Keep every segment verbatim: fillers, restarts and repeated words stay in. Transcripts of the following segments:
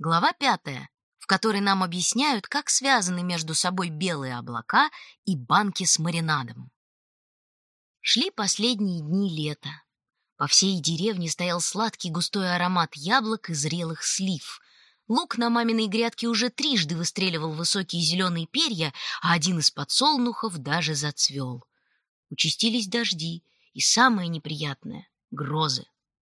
Глава пятая, в которой нам объясняют, как связаны между собой белые облака и банки с маринадом. Шли последние дни лета. По всей деревне стоял сладкий густой аромат яблок и зрелых слив. Лук на маминой грядке уже трижды выстреливал высокие зеленые перья, а один из подсолнухов даже зацвел. Участились дожди, и самое неприятное — грозы.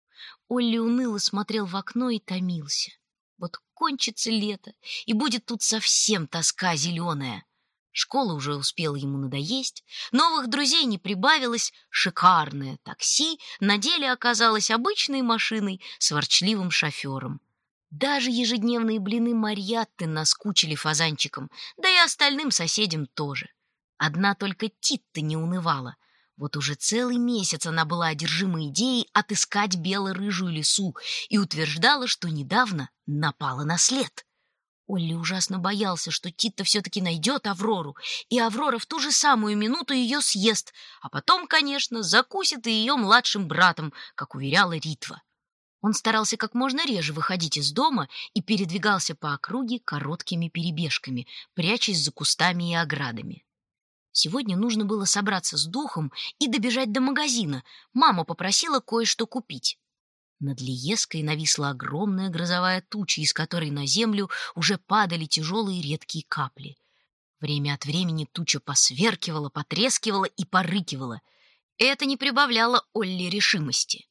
Олли уныло смотрел в окно и томился. Вот кончится лето, и будет тут совсем тоска зеленая. Школа уже успела ему надоесть, новых друзей не прибавилось, шикарное такси на деле оказалось обычной машиной с ворчливым шофером. Даже ежедневные блины Марьятты наскучили фазанчикам, да и остальным соседям тоже. Одна только Титта не унывала. Вот уже целый месяц она была одержима идеей отыскать бело-рыжую лису и утверждала, что недавно напала на след. Олли ужасно боялся, что Титта все-таки найдет Аврору, и Аврора в ту же самую минуту ее съест, а потом, конечно, закусит и ее младшим братом, как уверяла Ритва. Он старался как можно реже выходить из дома и передвигался по округе короткими перебежками, прячась за кустами и оградами. Сегодня нужно было собраться с духом и добежать до магазина. Мама попросила кое-что купить. Над Лиеской нависла огромная грозовая туча, из которой на землю уже падали тяжелые редкие капли. Время от времени туча посверкивала, потрескивала и порыкивала. Это не прибавляло Олли решимости.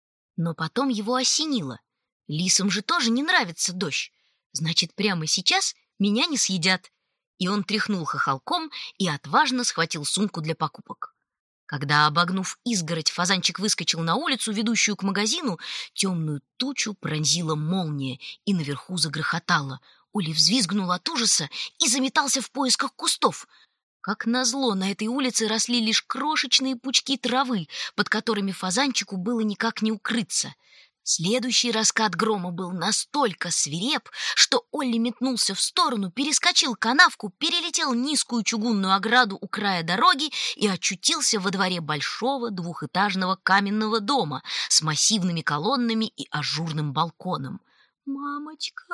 Но потом его осенило. Лисам же тоже не нравится дождь. Значит, прямо сейчас меня не съедят. И он тряхнул хохолком и отважно схватил сумку для покупок. Когда, обогнув изгородь, фазанчик выскочил на улицу, ведущую к магазину, темную тучу пронзила молния и наверху загрохотала. Оля взвизгнул от ужаса и заметался в поисках кустов. Как назло, на этой улице росли лишь крошечные пучки травы, под которыми фазанчику было никак не укрыться. Следующий раскат грома был настолько свиреп, что Олли метнулся в сторону, перескочил канавку, перелетел низкую чугунную ограду у края дороги и очутился во дворе большого двухэтажного каменного дома с массивными колоннами и ажурным балконом. «Мамочка!»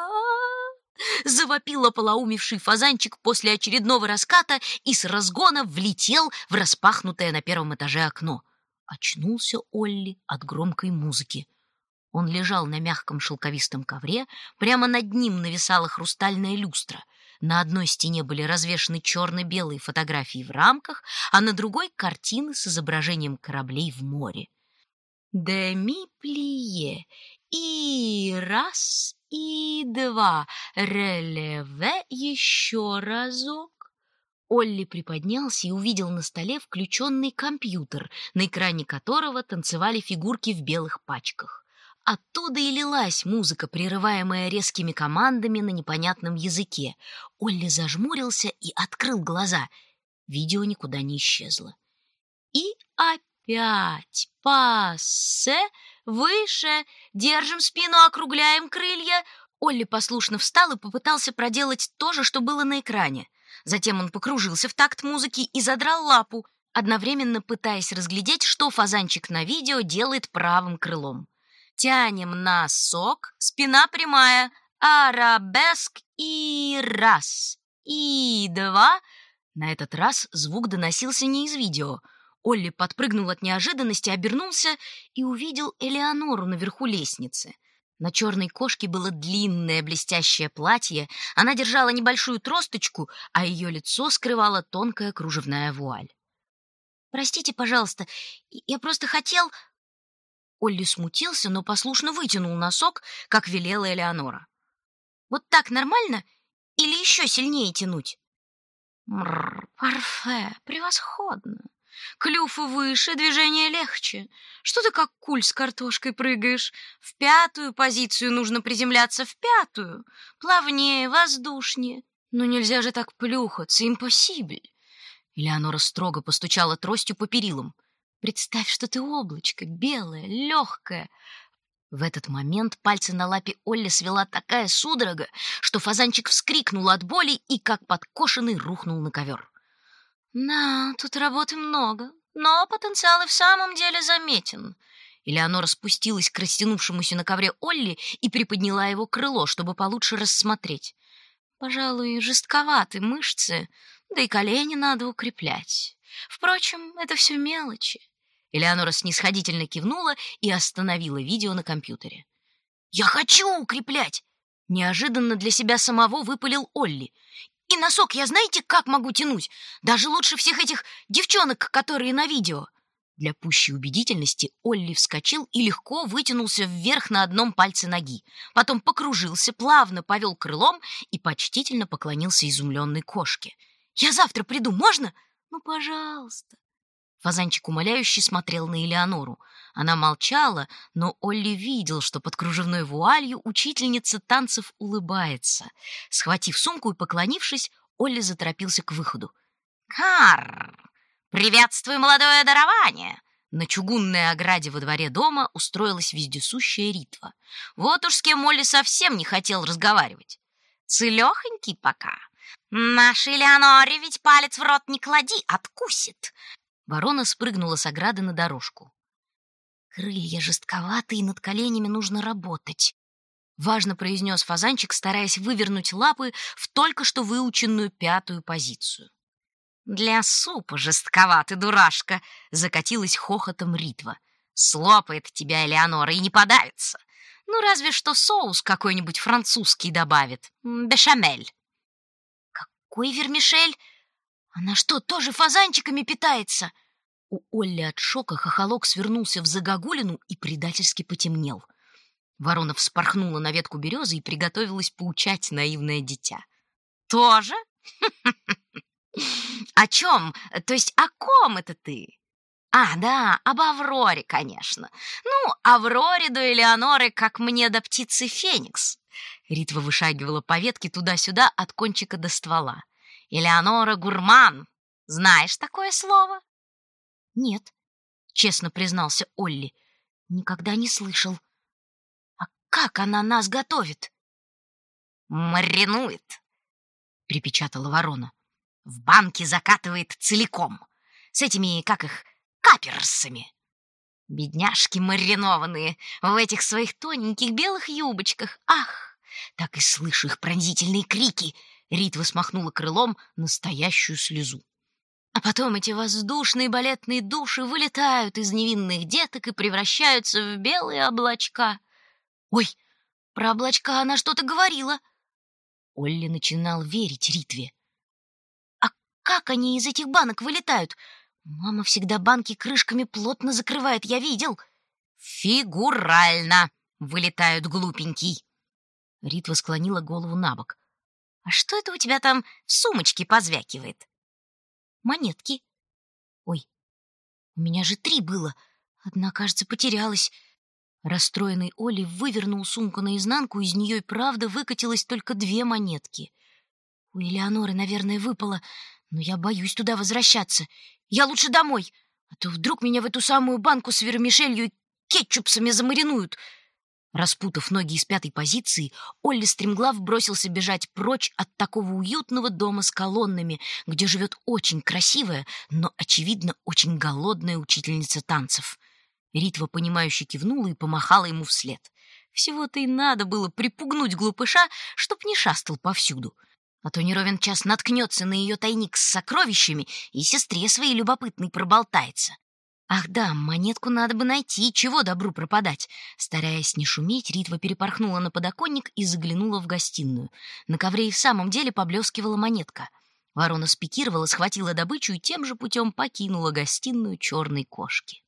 — завопил ополоумевший фазанчик после очередного раската и с разгона влетел в распахнутое на первом этаже окно. Очнулся Олли от громкой музыки. Он лежал на мягком шелковистом ковре, прямо над ним нависала хрустальная люстра. На одной стене были развешаны черно-белые фотографии в рамках, а на другой — картины с изображением кораблей в море. «Деми плие, и раз, и два, релеве еще разок». Олли приподнялся и увидел на столе включенный компьютер, на экране которого танцевали фигурки в белых пачках. Оттуда и лилась музыка, прерываемая резкими командами на непонятном языке. Олли зажмурился и открыл глаза. Видео никуда не исчезло. И опять пассе, выше, держим спину, округляем крылья. Олли послушно встал и попытался проделать то же, что было на экране. Затем он покружился в такт музыки и задрал лапу, одновременно пытаясь разглядеть, что фазанчик на видео делает правым крылом. Тянем носок, спина прямая, арабеск и раз, и два. На этот раз звук доносился не из видео. Олли подпрыгнул от неожиданности, обернулся и увидел Элеонору наверху лестницы. На черной кошке было длинное блестящее платье, она держала небольшую тросточку, а ее лицо скрывала тонкая кружевная вуаль. «Простите, пожалуйста, я просто хотел...» Олли смутился, но послушно вытянул носок, как велела Элеонора. «Вот так нормально? Или еще сильнее тянуть?» «Мррр, парфе, превосходно. Клюв выше, движение легче. Что ты как куль с картошкой прыгаешь? В пятую позицию нужно приземляться, в пятую. Плавнее, воздушнее. Но нельзя же так плюхаться, импосибль». Элеонора строго постучала тростью по перилам. «Представь, что ты облачко, белое, легкое». В этот момент пальцы на лапе Олли свела такая судорога, что фазанчик вскрикнул от боли и, как подкошенный, рухнул на ковер. «Да, тут работы много, но потенциал и в самом деле заметен. Элеонора спустилась к растянувшемуся на ковре Олли и приподняла его крыло, чтобы получше рассмотреть. Пожалуй, жестковаты мышцы, да и колени надо укреплять. Впрочем, это все мелочи. Элеонора снисходительно кивнула и остановила видео на компьютере. «Я хочу укреплять!» Неожиданно для себя самого выпалил Олли. «И носок я знаете, как могу тянуть? Даже лучше всех этих девчонок, которые на видео!» Для пущей убедительности Олли вскочил и легко вытянулся вверх на одном пальце ноги. Потом покружился, плавно повел крылом и почтительно поклонился изумленной кошке. «Я завтра приду, можно? Ну, пожалуйста!» Фазанчик умоляюще смотрел на Элеонору. Она молчала, но Олли видел, что под кружевной вуалью учительница танцев улыбается. Схватив сумку и поклонившись, Олли заторопился к выходу. «Карр! Приветствую, молодое дарование!» На чугунной ограде во дворе дома устроилась вездесущая Ритва. Вот уж с кем Олли совсем не хотел разговаривать. «Целехонький пока. Нашей Элеоноре ведь палец в рот не клади, откусит!» Ворона спрыгнула с ограды на дорожку. «Крылья жестковатые, над коленями нужно работать», — важно произнес фазанчик, стараясь вывернуть лапы в только что выученную пятую позицию. «Для супа жестковатый, дурашка!» — закатилась хохотом Ритва. «Слопает тебя Элеонора и не подавится. Ну, разве что соус какой-нибудь французский добавит. Бешамель». «Какой вермишель? Она что, тоже фазанчиками питается?» У Олли от шока хохолок свернулся в загогулину и предательски потемнел. Ворона вспорхнула на ветку березы и приготовилась поучать наивное дитя. «Тоже? О чем? То есть о ком это ты?» «А, да, об Авроре, конечно. Ну, Авроре до Элеоноры, как мне до птицы Феникс». Ритва вышагивала по ветке туда-сюда от кончика до ствола. «Элеонора гурман. Знаешь такое слово?» «Нет», — честно признался Олли. «Никогда не слышал. А как она нас готовит?» «Маринует», — припечатала ворона. «В банке закатывает целиком. С этими, как их, каперсами. Бедняжки маринованные в этих своих тоненьких белых юбочках. Ах, так и слышу их пронзительные крики». Ритва смахнула крылом настоящую слезу. А потом эти воздушные балетные души вылетают из невинных деток и превращаются в белые облачка. Ой, про облачка она что-то говорила. Олли начинал верить Ритве. А как они из этих банок вылетают? Мама всегда банки крышками плотно закрывает, я видел. Фигурально вылетают, глупенький. Ритва склонила голову набок. А что это у тебя там в сумочке позвякивает? Монетки. Ой, у меня же три было. Одна, кажется, потерялась. Расстроенный Олли вывернул сумку наизнанку, из нее и правда выкатилось только две монетки. У Элеоноры, наверное, выпало, но я боюсь туда возвращаться. Я лучше домой, а то вдруг меня в эту самую банку с вермишелью и кетчупсами замаринуют. Распутав ноги из пятой позиции, Олли стремглав бросился бежать прочь от такого уютного дома с колоннами, где живет очень красивая, но, очевидно, очень голодная учительница танцев. Ритва, понимающе кивнула и помахала ему вслед. Всего-то и надо было припугнуть глупыша, чтоб не шастал повсюду. А то не ровен час наткнется на ее тайник с сокровищами и сестре своей любопытной проболтается. Ах да, монетку надо бы найти, чего добру пропадать. Стараясь не шуметь, Ритва перепорхнула на подоконник и заглянула в гостиную. На ковре и в самом деле поблескивала монетка. Ворона спикировала, схватила добычу и тем же путем покинула гостиную черной кошки.